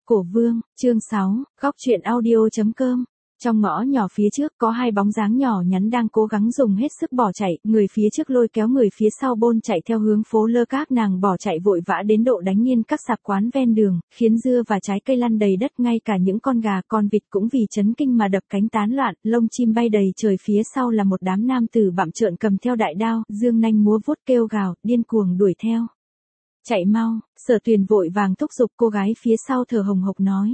Cổ Vương, chương 6, góc truyện audio.com. Trong ngõ nhỏ phía trước có hai bóng dáng nhỏ nhắn đang cố gắng dùng hết sức bỏ chạy, người phía trước lôi kéo người phía sau bôn chạy theo hướng phố lơ, các nàng bỏ chạy vội vã đến độ đánh nghiêng các sạp quán ven đường, khiến dưa và trái cây lăn đầy đất, ngay cả những con gà con vịt cũng vì chấn kinh mà đập cánh tán loạn, lông chim bay đầy trời. Phía sau là một đám nam tử bặm trợn cầm theo đại đao, dương nanh múa vuốt kêu gào, điên cuồng đuổi theo. Chạy mau, Sở Tuyền vội vàng thúc giục cô gái phía sau thở hồng hộc nói.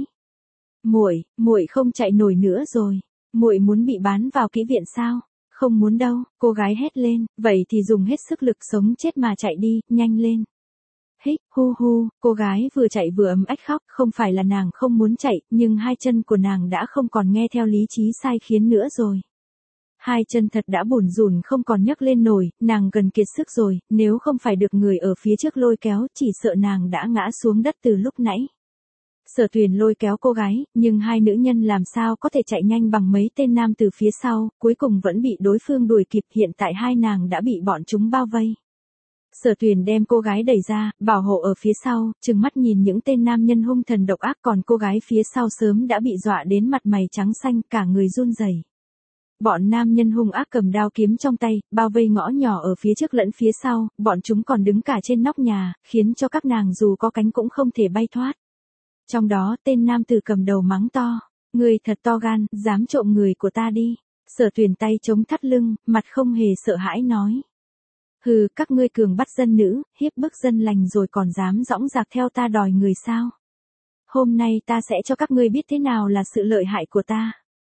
Muội không chạy nổi nữa rồi, muội muốn bị bán vào kỹ viện sao? Không muốn đâu, cô gái hét lên, vậy thì dùng hết sức lực sống chết mà chạy đi, nhanh lên. Hích, hu hu, cô gái vừa chạy vừa ấm ách khóc, không phải là nàng không muốn chạy, nhưng hai chân của nàng đã không còn nghe theo lý trí sai khiến nữa rồi. Hai chân thật đã bủn rủn không còn nhấc lên nổi, nàng gần kiệt sức rồi, nếu không phải được người ở phía trước lôi kéo, chỉ sợ nàng đã ngã xuống đất từ lúc nãy. Sở Tuyền lôi kéo cô gái, nhưng hai nữ nhân làm sao có thể chạy nhanh bằng mấy tên nam từ phía sau, cuối cùng vẫn bị đối phương đuổi kịp, hiện tại hai nàng đã bị bọn chúng bao vây. Sở Tuyền đem cô gái đẩy ra, bảo hộ ở phía sau, trừng mắt nhìn những tên nam nhân hung thần độc ác, còn cô gái phía sau sớm đã bị dọa đến mặt mày trắng xanh, cả người run rẩy. Bọn nam nhân hung ác cầm đao kiếm trong tay, bao vây ngõ nhỏ ở phía trước lẫn phía sau, bọn chúng còn đứng cả trên nóc nhà, khiến cho các nàng dù có cánh cũng không thể bay thoát. Trong đó, tên nam tử cầm đầu mắng to, người thật to gan, dám trộm người của ta đi. Sở Tuyền tay chống thắt lưng, mặt không hề sợ hãi nói. Hừ, các ngươi cường bắt dân nữ, hiếp bức dân lành rồi còn dám dõng dạc theo ta đòi người sao? Hôm nay ta sẽ cho các ngươi biết thế nào là sự lợi hại của ta.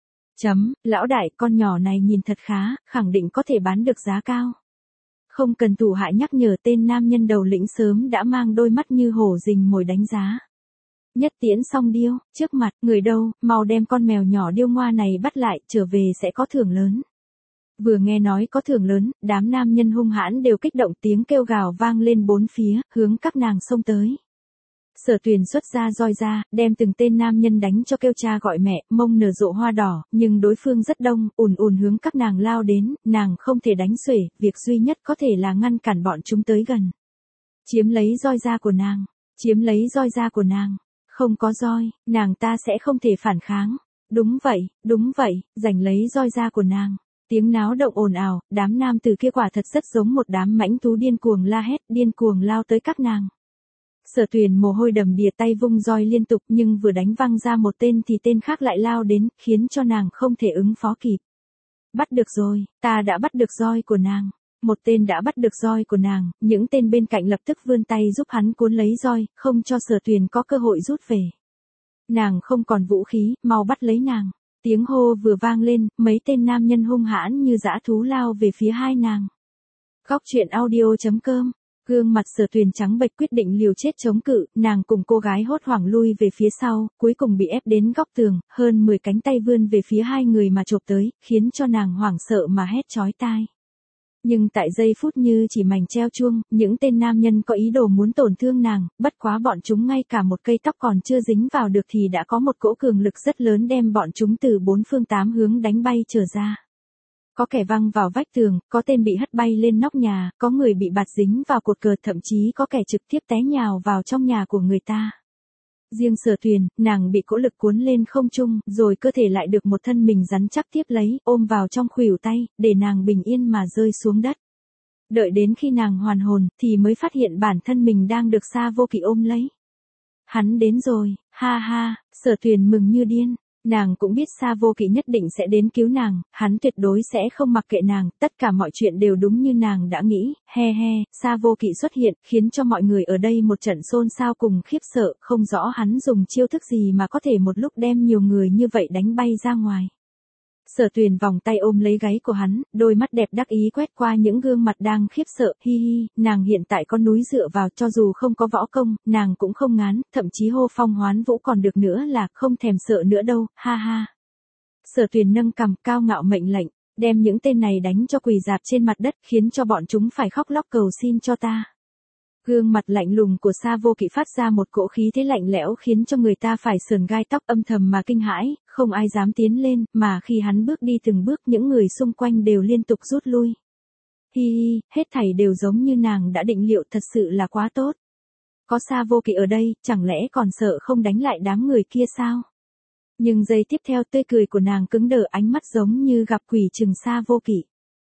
Lão đại, con nhỏ này nhìn thật khá, khẳng định có thể bán được giá cao. Không cần thủ hạ nhắc nhở, tên nam nhân đầu lĩnh sớm đã mang đôi mắt như hổ rình mồi đánh giá. Nhất tiễn xong điêu, trước mặt, người đâu, mau đem con mèo nhỏ điêu ngoa này bắt lại, trở về sẽ có thưởng lớn. Vừa nghe nói có thưởng lớn, đám nam nhân hung hãn đều kích động, tiếng kêu gào vang lên bốn phía, hướng các nàng xông tới. Sở Tuyền xuất ra roi ra, đem từng tên nam nhân đánh cho kêu cha gọi mẹ, mông nở rộ hoa đỏ, nhưng đối phương rất đông, ùn hướng các nàng lao đến, nàng không thể đánh xuể, việc duy nhất có thể là ngăn cản bọn chúng tới gần. Chiếm lấy roi da của nàng, chiếm lấy roi da của nàng, không có roi, nàng ta sẽ không thể phản kháng. Đúng vậy, giành lấy roi da của nàng. Tiếng náo động ồn ào, đám nam từ kia quả thật rất giống một đám mãnh thú điên cuồng la hét, điên cuồng lao tới các nàng. Sở Tuyền mồ hôi đầm đìa, tay vung roi liên tục, nhưng vừa đánh văng ra một tên thì tên khác lại lao đến, khiến cho nàng không thể ứng phó kịp. Bắt được rồi, ta đã bắt được roi của nàng. Một tên đã bắt được roi của nàng, những tên bên cạnh lập tức vươn tay giúp hắn cuốn lấy roi, không cho Sở Tuyền có cơ hội rút về. Nàng không còn vũ khí, mau bắt lấy nàng. Tiếng hô vừa vang lên, mấy tên nam nhân hung hãn như dã thú lao về phía hai nàng. Góc truyện audio.com. Gương mặt Sở Tuyền trắng bệch, quyết định liều chết chống cự, nàng cùng cô gái hốt hoảng lui về phía sau, cuối cùng bị ép đến góc tường, hơn 10 cánh tay vươn về phía hai người mà chộp tới, khiến cho nàng hoảng sợ mà hét chói tai. Nhưng tại giây phút như chỉ mảnh treo chuông, những tên nam nhân có ý đồ muốn tổn thương nàng, bất quá bọn chúng ngay cả một cây tóc còn chưa dính vào được thì đã có một cỗ cường lực rất lớn đem bọn chúng từ bốn phương tám hướng đánh bay trở ra. Có kẻ văng vào vách tường, có tên bị hất bay lên nóc nhà, có người bị bạt dính vào cột cờ, thậm chí có kẻ trực tiếp té nhào vào trong nhà của người ta. Riêng Sở Tuyền, nàng bị cỗ lực cuốn lên không trung, rồi cơ thể lại được một thân mình rắn chắc tiếp lấy, ôm vào trong khuỷu tay, để nàng bình yên mà rơi xuống đất. Đợi đến khi nàng hoàn hồn, thì mới phát hiện bản thân mình đang được Sa Vô Kỵ ôm lấy. Hắn đến rồi, ha ha, Sở Tuyền mừng như điên. Nàng cũng biết Sa Vô Kỵ nhất định sẽ đến cứu nàng, hắn tuyệt đối sẽ không mặc kệ nàng, tất cả mọi chuyện đều đúng như nàng đã nghĩ, Sa Vô Kỵ xuất hiện, khiến cho mọi người ở đây một trận xôn xao cùng khiếp sợ, không rõ hắn dùng chiêu thức gì mà có thể một lúc đem nhiều người như vậy đánh bay ra ngoài. Sở Tuyền vòng tay ôm lấy gáy của hắn, đôi mắt đẹp đắc ý quét qua những gương mặt đang khiếp sợ, nàng hiện tại có núi dựa vào, cho dù không có võ công, nàng cũng không ngán, thậm chí hô phong hoán vũ còn được nữa là không thèm sợ nữa đâu, ha. Sở Tuyền nâng cằm cao ngạo mệnh lệnh, đem những tên này đánh cho quỳ rạp trên mặt đất, khiến cho bọn chúng phải khóc lóc cầu xin cho ta. Gương mặt lạnh lùng của Sa Vô Kỵ phát ra một cỗ khí thế lạnh lẽo khiến cho người ta phải sườn gai tóc, âm thầm mà kinh hãi, không ai dám tiến lên, mà khi hắn bước đi từng bước những người xung quanh đều liên tục rút lui. Hết thảy đều giống như nàng đã định liệu, thật sự là quá tốt. Có Sa Vô Kỵ ở đây, chẳng lẽ còn sợ không đánh lại đám người kia sao? Nhưng giây tiếp theo tươi cười của nàng cứng đờ, ánh mắt giống như gặp quỷ trừng Sa Vô Kỵ.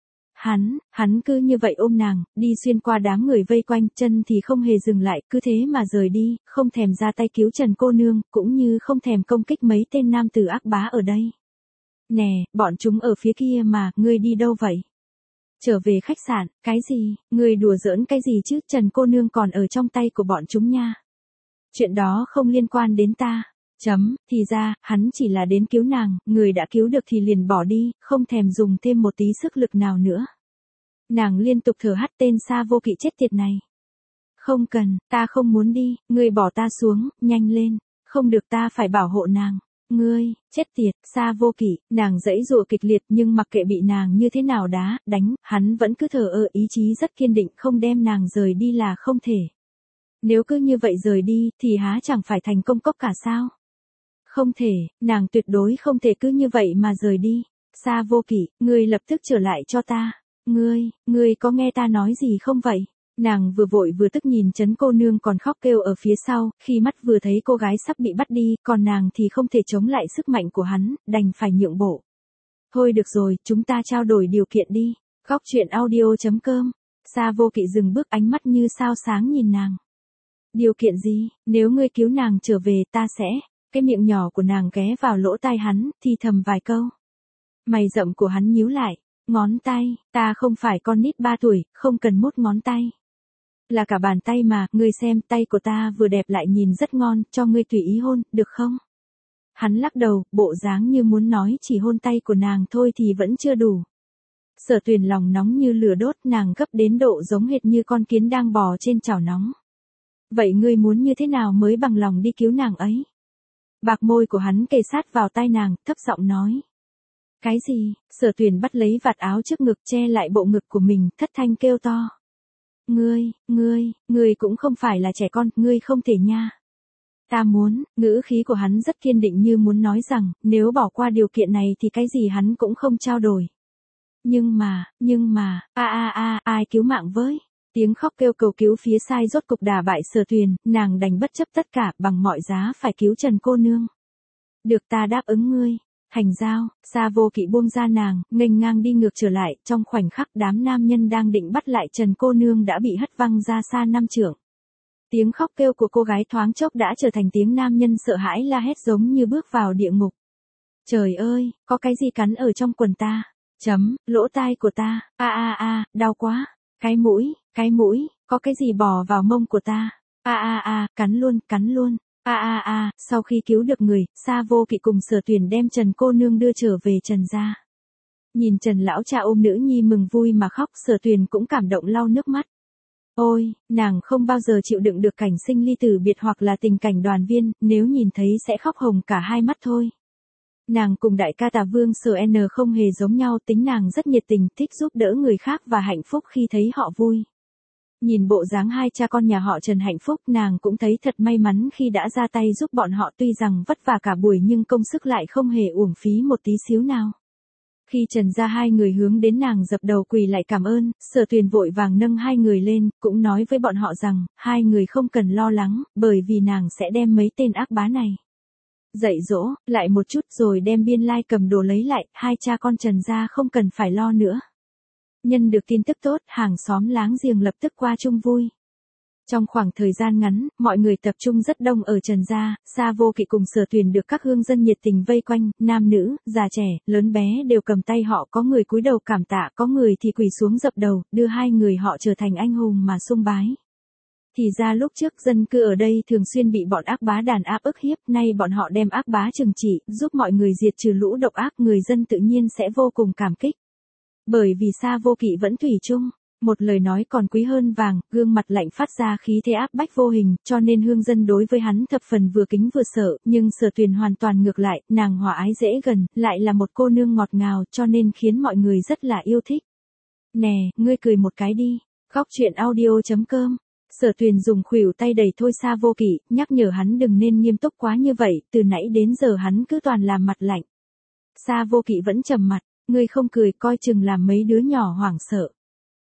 Hắn cứ như vậy ôm nàng, đi xuyên qua đám người vây quanh, chân thì không hề dừng lại, cứ thế mà rời đi, không thèm ra tay cứu Trần cô nương, cũng như không thèm công kích mấy tên nam tử ác bá ở đây. Nè, bọn chúng ở phía kia mà, ngươi đi đâu vậy? Trở về khách sạn, cái gì, ngươi đùa giỡn cái gì chứ, Trần cô nương còn ở trong tay của bọn chúng nha. Chuyện đó không liên quan đến ta. Thì ra, hắn chỉ là đến cứu nàng, người đã cứu được thì liền bỏ đi, không thèm dùng thêm một tí sức lực nào nữa. Nàng liên tục thở hắt, tên Sa Vô Kỵ chết tiệt này. Không cần, ta không muốn đi, ngươi bỏ ta xuống, nhanh lên, không được, ta phải bảo hộ nàng. Ngươi, chết tiệt, Sa Vô Kỵ, nàng giãy giụa kịch liệt nhưng mặc kệ bị nàng như thế nào đá, đánh, hắn vẫn cứ thờ ơ, ý chí rất kiên định, không đem nàng rời đi là không thể. Nếu cứ như vậy rời đi, thì há chẳng phải thành công cốc cả sao? Không thể, nàng tuyệt đối không thể cứ như vậy mà rời đi. Sa Vô Kỵ, ngươi lập tức trở lại cho ta. Ngươi có nghe ta nói gì không vậy? Nàng vừa vội vừa tức nhìn Trấn cô nương còn khóc kêu ở phía sau, khi mắt vừa thấy cô gái sắp bị bắt đi, còn nàng thì không thể chống lại sức mạnh của hắn, đành phải nhượng bộ. Thôi được rồi, chúng ta trao đổi điều kiện đi. Góc truyện audio.com. Sa Vô Kỵ dừng bước, ánh mắt như sao sáng nhìn nàng. Điều kiện gì? Nếu ngươi cứu nàng trở về, ta sẽ... Cái miệng nhỏ của nàng ghé vào lỗ tai hắn, thì thầm vài câu. Mày rậm của hắn nhíu lại. Ngón tay, ta không phải con nít 3 tuổi, không cần mốt ngón tay. Là cả bàn tay mà, ngươi xem, tay của ta vừa đẹp lại nhìn rất ngon, cho ngươi tùy ý hôn, được không? Hắn lắc đầu, bộ dáng như muốn nói chỉ hôn tay của nàng thôi thì vẫn chưa đủ. Sở Tuyền lòng nóng như lửa đốt, nàng gấp đến độ giống hệt như con kiến đang bò trên chảo nóng. Vậy ngươi muốn như thế nào mới bằng lòng đi cứu nàng ấy? Bạc môi của hắn kề sát vào tai nàng, thấp giọng nói. Cái gì? Sở Tuyền bắt lấy vạt áo trước ngực che lại bộ ngực của mình, thất thanh kêu to. Ngươi cũng không phải là trẻ con, ngươi không thể nha. Ta muốn, ngữ khí của hắn rất kiên định như muốn nói rằng, nếu bỏ qua điều kiện này thì cái gì hắn cũng không trao đổi. Nhưng mà, ai cứu mạng với? Tiếng khóc kêu cầu cứu phía sai rốt cục đả bại Sở Tuyền, nàng đành bất chấp tất cả, bằng mọi giá phải cứu Trần cô nương. Được, ta đáp ứng ngươi. Hành giao, Sa Vô Kỵ buông ra nàng, nghênh ngang đi ngược trở lại, trong khoảnh khắc đám nam nhân đang định bắt lại Trần cô nương đã bị hất văng ra xa 5 trượng. Tiếng khóc kêu của cô gái thoáng chốc đã trở thành tiếng nam nhân sợ hãi la hét giống như bước vào địa ngục. Trời ơi, có cái gì cắn ở trong quần ta? Lỗ tai của ta, đau quá. Cái mũi, có cái gì bò vào mông của ta? Cắn luôn. Sau khi cứu được người, Sa Vô Kỵ cùng Sở Tuyền đem Trần cô nương đưa trở về Trần gia. Nhìn Trần lão cha ôm nữ nhi mừng vui mà khóc, Sở Tuyền cũng cảm động lau nước mắt. Ôi, nàng không bao giờ chịu đựng được cảnh sinh ly tử biệt hoặc là tình cảnh đoàn viên, nếu nhìn thấy sẽ khóc hồng cả hai mắt thôi. Nàng cùng đại ca Tà Vương Sở N không hề giống nhau, tính nàng rất nhiệt tình, thích giúp đỡ người khác và hạnh phúc khi thấy họ vui. Nhìn bộ dáng hai cha con nhà họ Trần hạnh phúc, nàng cũng thấy thật may mắn khi đã ra tay giúp bọn họ, tuy rằng vất vả cả buổi nhưng công sức lại không hề uổng phí một tí xíu nào. Khi Trần gia hai người hướng đến nàng dập đầu quỳ lại cảm ơn, Sở Tuyền vội vàng nâng hai người lên, cũng nói với bọn họ rằng, hai người không cần lo lắng, bởi vì nàng sẽ đem mấy tên ác bá này dạy dỗ, lại một chút rồi đem Biên Lai cầm đồ lấy lại, hai cha con Trần gia không cần phải lo nữa. Nhân được tin tức tốt, hàng xóm láng giềng lập tức qua chung vui. Trong khoảng thời gian ngắn, mọi người tập trung rất đông ở Trần gia, Sa Vô Kỵ cùng Sở Tuyền được các hương dân nhiệt tình vây quanh, nam nữ, già trẻ, lớn bé đều cầm tay họ, có người cúi đầu cảm tạ, có người thì quỳ xuống dập đầu, đưa hai người họ trở thành anh hùng mà sung bái. Thì ra lúc trước dân cư ở đây thường xuyên bị bọn ác bá đàn áp ức hiếp, nay bọn họ đem ác bá trừng trị, giúp mọi người diệt trừ lũ độc ác, người dân tự nhiên sẽ vô cùng cảm kích. Bởi vì Sa Vô Kỵ vẫn thủy chung, một lời nói còn quý hơn vàng, gương mặt lạnh phát ra khí thế áp bách vô hình, cho nên hương dân đối với hắn thập phần vừa kính vừa sợ, nhưng Sở Tuyền hoàn toàn ngược lại, nàng hòa ái dễ gần, lại là một cô nương ngọt ngào, cho nên khiến mọi người rất là yêu thích. Nè, ngươi cười một cái đi. Góc truyện audio.com. Sở Tuyền dùng khuỷu tay đẩy thôi Sa Vô Kỵ, nhắc nhở hắn đừng nên nghiêm túc quá như vậy, từ nãy đến giờ hắn cứ toàn làm mặt lạnh. Sa Vô Kỵ vẫn trầm mặt, ngươi không cười coi chừng làm mấy đứa nhỏ hoảng sợ.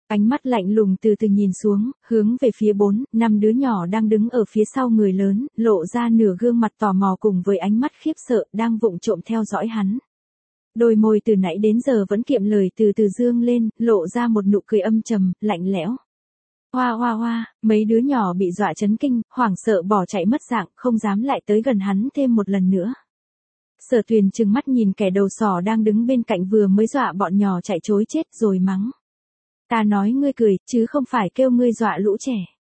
Ánh mắt lạnh lùng từ từ nhìn xuống, hướng về phía 4, 5 đứa nhỏ đang đứng ở phía sau người lớn, lộ ra nửa gương mặt tò mò cùng với ánh mắt khiếp sợ đang vụng trộm theo dõi hắn. Đôi môi từ nãy đến giờ vẫn kiệm lời từ từ dương lên, lộ ra một nụ cười âm trầm, lạnh lẽo. Hoa hoa hoa, mấy đứa nhỏ bị dọa chấn kinh, hoảng sợ bỏ chạy mất dạng, không dám lại tới gần hắn thêm một lần nữa. Sở Tuyền trừng mắt nhìn kẻ đầu sỏ đang đứng bên cạnh vừa mới dọa bọn nhỏ chạy trối chết rồi mắng. Ta nói ngươi cười, chứ không phải kêu ngươi dọa lũ trẻ.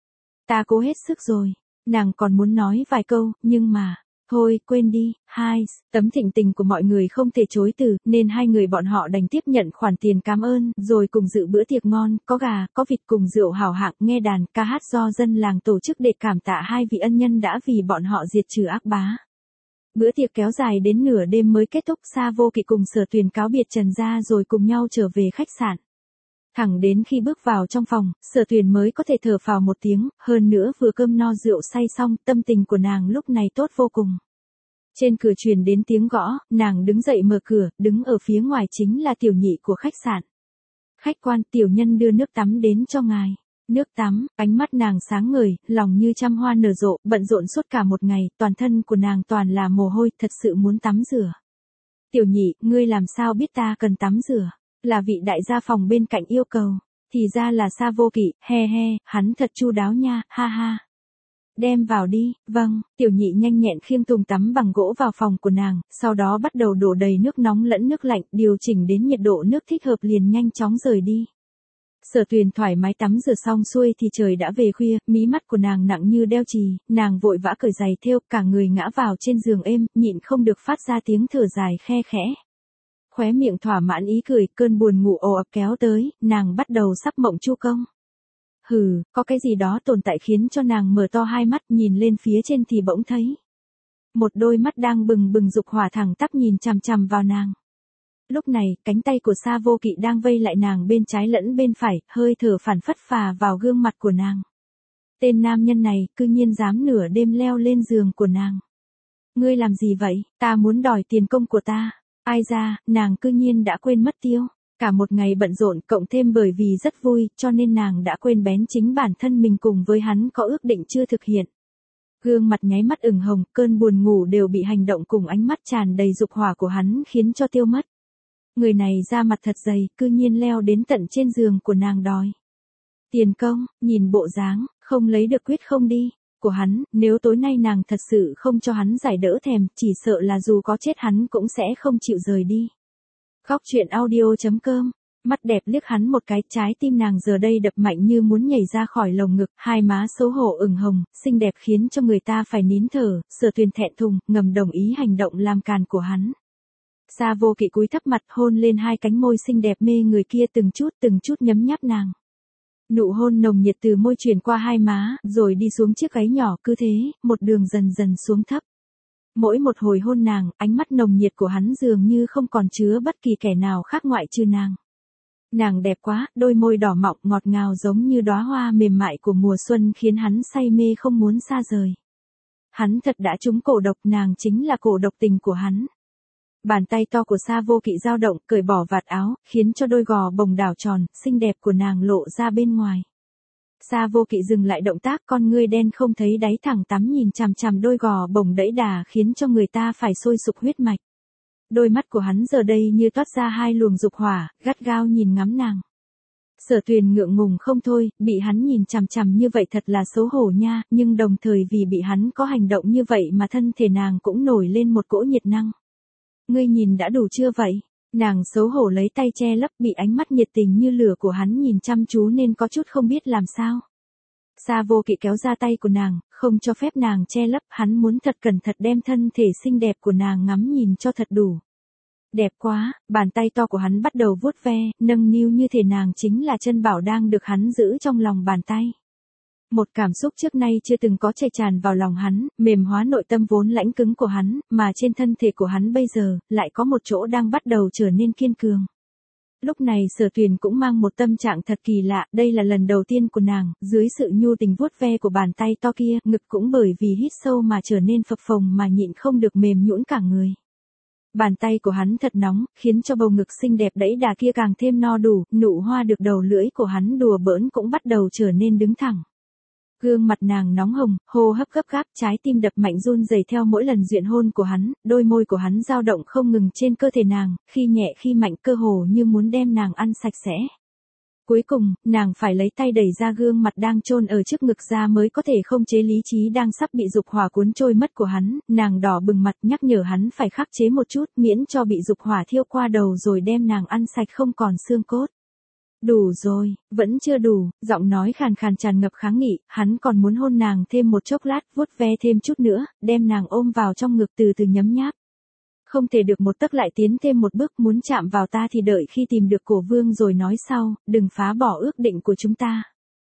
Ta cố hết sức rồi. Nàng còn muốn nói vài câu, nhưng mà, thôi, quên đi. Tấm thịnh tình của mọi người không thể chối từ, nên hai người bọn họ đành tiếp nhận khoản tiền cảm ơn, rồi cùng dự bữa tiệc ngon, có gà, có vịt cùng rượu hảo hạng, nghe đàn, ca hát do dân làng tổ chức để cảm tạ hai vị ân nhân đã vì bọn họ diệt trừ ác bá. Bữa tiệc kéo dài đến nửa đêm mới kết thúc. Sa Vô Kỵ cùng Sở Tuyền cáo biệt Trần gia rồi cùng nhau trở về khách sạn. Thẳng đến khi bước vào trong phòng, Sở Tuyền mới có thể thở phào một tiếng, hơn nữa vừa cơm no rượu say xong, tâm tình của nàng lúc này tốt vô cùng. Trên cửa truyền đến tiếng gõ, nàng đứng dậy mở cửa, đứng ở phía ngoài chính là tiểu nhị của khách sạn. Khách quan, tiểu nhân đưa nước tắm đến cho ngài. Nước tắm, ánh mắt nàng sáng ngời, lòng như trăm hoa nở rộ, bận rộn suốt cả một ngày, toàn thân của nàng toàn là mồ hôi, thật sự muốn tắm rửa. Tiểu nhị, ngươi làm sao biết ta cần tắm rửa? Là vị đại gia phòng bên cạnh yêu cầu. Thì ra là Sa Vô Kỵ, hắn thật chu đáo nha, ha ha. Đem vào đi, vâng, tiểu nhị nhanh nhẹn khiêng thùng tắm bằng gỗ vào phòng của nàng, sau đó bắt đầu đổ đầy nước nóng lẫn nước lạnh, điều chỉnh đến nhiệt độ nước thích hợp liền nhanh chóng rời đi. Sở Tuyền thoải mái tắm rửa xong xuôi thì trời đã về khuya, mí mắt của nàng nặng như đeo chì, nàng vội vã cởi giày thêu, cả người ngã vào trên giường êm, nhịn không được phát ra tiếng thở dài khe khẽ. Khóe miệng thỏa mãn ý cười, cơn buồn ngủ ồ ập kéo tới, nàng bắt đầu sắp mộng chu công. Có cái gì đó tồn tại khiến cho nàng mở to hai mắt nhìn lên phía trên thì bỗng thấy. Một đôi mắt đang bừng bừng dục hỏa thẳng tắp nhìn chằm chằm vào nàng. Lúc này, cánh tay của Sa Vô Kỵ đang vây lại nàng bên trái lẫn bên phải, hơi thở phản phất phà vào gương mặt của nàng. Tên nam nhân này, cư nhiên dám nửa đêm leo lên giường của nàng. Ngươi làm gì vậy? Ta muốn đòi tiền công của ta. Ai ra, nàng cư nhiên đã quên mất tiêu. Cả một ngày bận rộn cộng thêm bởi vì rất vui, cho nên nàng đã quên bén chính bản thân mình cùng với hắn có ước định chưa thực hiện. Gương mặt nháy mắt ửng hồng, cơn buồn ngủ đều bị hành động cùng ánh mắt tràn đầy dục hỏa của hắn khiến cho tiêu mất. Người này da mặt thật dày, cư nhiên leo đến tận trên giường của nàng đòi tiền công, nhìn bộ dáng, không lấy được quyết không đi, của hắn, nếu tối nay nàng thật sự không cho hắn giải đỡ thèm, chỉ sợ là dù có chết hắn cũng sẽ không chịu rời đi. Góc truyện audio.com, mắt đẹp liếc hắn một cái, trái tim nàng giờ đây đập mạnh như muốn nhảy ra khỏi lồng ngực, hai má xấu hổ ửng hồng, xinh đẹp khiến cho người ta phải nín thở. Sở Tuyền thẹn thùng, ngầm đồng ý hành động làm càn của hắn. Sa Vô Kỵ cúi thấp mặt hôn lên hai cánh môi xinh đẹp mê người kia từng chút nhấm nháp nàng. Nụ hôn nồng nhiệt từ môi truyền qua hai má, rồi đi xuống chiếc gáy nhỏ, cứ thế, một đường dần dần xuống thấp. Mỗi một hồi hôn nàng, ánh mắt nồng nhiệt của hắn dường như không còn chứa bất kỳ kẻ nào khác ngoại trừ nàng. Nàng đẹp quá, đôi môi đỏ mọng ngọt ngào giống như đóa hoa mềm mại của mùa xuân khiến hắn say mê không muốn xa rời. Hắn thật đã trúng cổ độc, nàng chính là cổ độc tình của hắn. Bàn tay to của Sa Vô Kỵ dao động, cởi bỏ vạt áo, khiến cho đôi gò bồng đảo tròn, xinh đẹp của nàng lộ ra bên ngoài. Sa Vô Kỵ dừng lại động tác, con ngươi đen không thấy đáy thẳng tắm nhìn chằm chằm đôi gò bồng đẫy đà khiến cho người ta phải sôi sục huyết mạch. Đôi mắt của hắn giờ đây như toát ra hai luồng dục hỏa, gắt gao nhìn ngắm nàng. Sở Tuyền ngượng ngùng không thôi, bị hắn nhìn chằm chằm như vậy thật là xấu hổ nha, nhưng đồng thời vì bị hắn có hành động như vậy mà thân thể nàng cũng nổi lên một cỗ nhiệt năng. Ngươi nhìn đã đủ chưa vậy? Nàng xấu hổ lấy tay che lấp, bị ánh mắt nhiệt tình như lửa của hắn nhìn chăm chú nên có chút không biết làm sao. Sa Vô Kỵ kéo ra tay của nàng, không cho phép nàng che lấp, hắn muốn thật cẩn thận đem thân thể xinh đẹp của nàng ngắm nhìn cho thật đủ. Đẹp quá, bàn tay to của hắn bắt đầu vuốt ve, nâng niu như thể nàng chính là chân bảo đang được hắn giữ trong lòng bàn tay. Một cảm xúc trước nay chưa từng có chảy tràn vào lòng hắn, mềm hóa nội tâm vốn lãnh cứng của hắn, mà trên thân thể của hắn bây giờ, lại có một chỗ đang bắt đầu trở nên kiên cường. Lúc này Sở Tuyền cũng mang một tâm trạng thật kỳ lạ, đây là lần đầu tiên của nàng, dưới sự nhu tình vuốt ve của bàn tay to kia, ngực cũng bởi vì hít sâu mà trở nên phập phồng mà nhịn không được mềm nhũn cả người. Bàn tay của hắn thật nóng, khiến cho bầu ngực xinh đẹp đẫy đà kia càng thêm no đủ, nụ hoa được đầu lưỡi của hắn đùa bỡn cũng bắt đầu trở nên đứng thẳng. Gương mặt nàng nóng hồng, hô hấp gấp gáp, trái tim đập mạnh run rẩy theo mỗi lần duyện hôn của hắn, đôi môi của hắn dao động không ngừng trên cơ thể nàng, khi nhẹ khi mạnh, cơ hồ như muốn đem nàng ăn sạch sẽ. Cuối cùng, nàng phải lấy tay đẩy ra gương mặt đang chôn ở trước ngực ra mới có thể không chế lý trí đang sắp bị dục hỏa cuốn trôi mất của hắn, nàng đỏ bừng mặt nhắc nhở hắn phải khắc chế một chút miễn cho bị dục hỏa thiêu qua đầu rồi đem nàng ăn sạch không còn xương cốt. Đủ rồi, vẫn chưa đủ, giọng nói khàn khàn tràn ngập kháng nghị, hắn còn muốn hôn nàng thêm một chốc lát, vuốt ve thêm chút nữa, đem nàng ôm vào trong ngực từ từ nhấm nháp. Không thể được một tấc lại tiến thêm một bước, muốn chạm vào ta thì đợi khi tìm được cổ vương rồi nói sau, đừng phá bỏ ước định của chúng ta.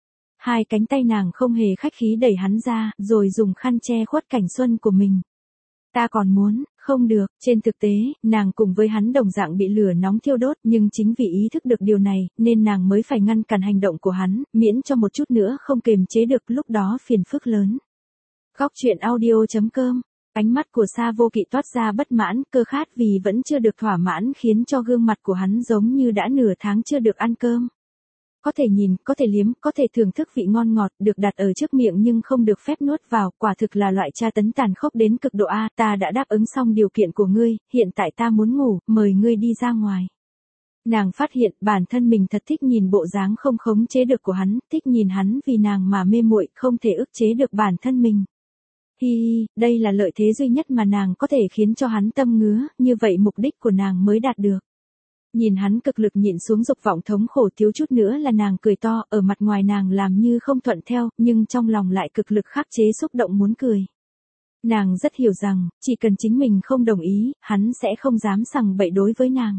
Hai cánh tay nàng không hề khách khí đẩy hắn ra, rồi dùng khăn che khuất cảnh xuân của mình. Ta còn muốn, không được, trên thực tế, nàng cùng với hắn đồng dạng bị lửa nóng thiêu đốt, nhưng chính vì ý thức được điều này, nên nàng mới phải ngăn cản hành động của hắn, miễn cho một chút nữa không kềm chế được, lúc đó phiền phức lớn. Góc truyện audio.com. Ánh mắt của Sa Vô Kỵ toát ra bất mãn, cơ khát vì vẫn chưa được thỏa mãn khiến cho gương mặt của hắn giống như đã nửa tháng chưa được ăn cơm. Có thể nhìn, có thể liếm, có thể thưởng thức vị ngon ngọt, được đặt ở trước miệng nhưng không được phép nuốt vào, quả thực là loại tra tấn tàn khốc đến cực độ a, ta đã đáp ứng xong điều kiện của ngươi, hiện tại ta muốn ngủ, mời ngươi đi ra ngoài. Nàng phát hiện bản thân mình thật thích nhìn bộ dáng không khống chế được của hắn, thích nhìn hắn vì nàng mà mê muội, không thể ức chế được bản thân mình. Hi hi, đây là lợi thế duy nhất mà nàng có thể khiến cho hắn tâm ngứa, như vậy mục đích của nàng mới đạt được. Nhìn hắn cực lực nhịn xuống dục vọng thống khổ, thiếu chút nữa là nàng cười to, ở mặt ngoài nàng làm như không thuận theo, nhưng trong lòng lại cực lực khắc chế xúc động muốn cười. Nàng rất hiểu rằng, chỉ cần chính mình không đồng ý, hắn sẽ không dám sằng bậy đối với nàng.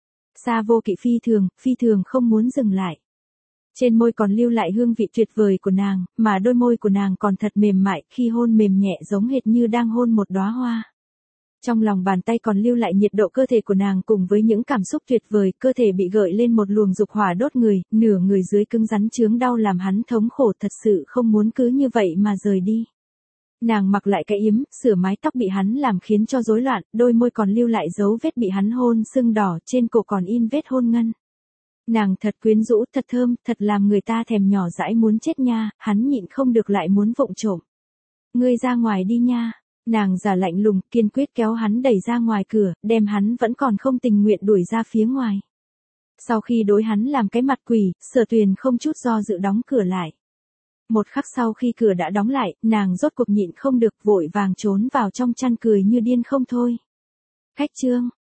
Sa Vô Kỵ phi thường không muốn dừng lại. Trên môi còn lưu lại hương vị tuyệt vời của nàng, mà đôi môi của nàng còn thật mềm mại, khi hôn mềm nhẹ giống hệt như đang hôn một đóa hoa. Trong lòng bàn tay còn lưu lại nhiệt độ cơ thể của nàng cùng với những cảm xúc tuyệt vời, cơ thể bị gợi lên một luồng dục hỏa đốt người, nửa người dưới cứng rắn chướng đau làm hắn thống khổ, thật sự không muốn cứ như vậy mà rời đi. Nàng mặc lại cái yếm, sửa mái tóc bị hắn làm khiến cho rối loạn, đôi môi còn lưu lại dấu vết bị hắn hôn sưng đỏ, trên cổ còn in vết hôn ngân. Nàng thật quyến rũ, thật thơm, thật làm người ta thèm nhỏ dãi muốn chết nha, hắn nhịn không được lại muốn vụng trộm. Ngươi ra ngoài đi nha. Nàng giả lạnh lùng, kiên quyết kéo hắn đẩy ra ngoài cửa, đem hắn vẫn còn không tình nguyện đuổi ra phía ngoài. Sau khi đối hắn làm cái mặt quỷ, Sở Tuyền không chút do dự đóng cửa lại. Một khắc sau khi cửa đã đóng lại, nàng rốt cuộc nhịn không được, vội vàng trốn vào trong chăn cười như điên không thôi. Cách chương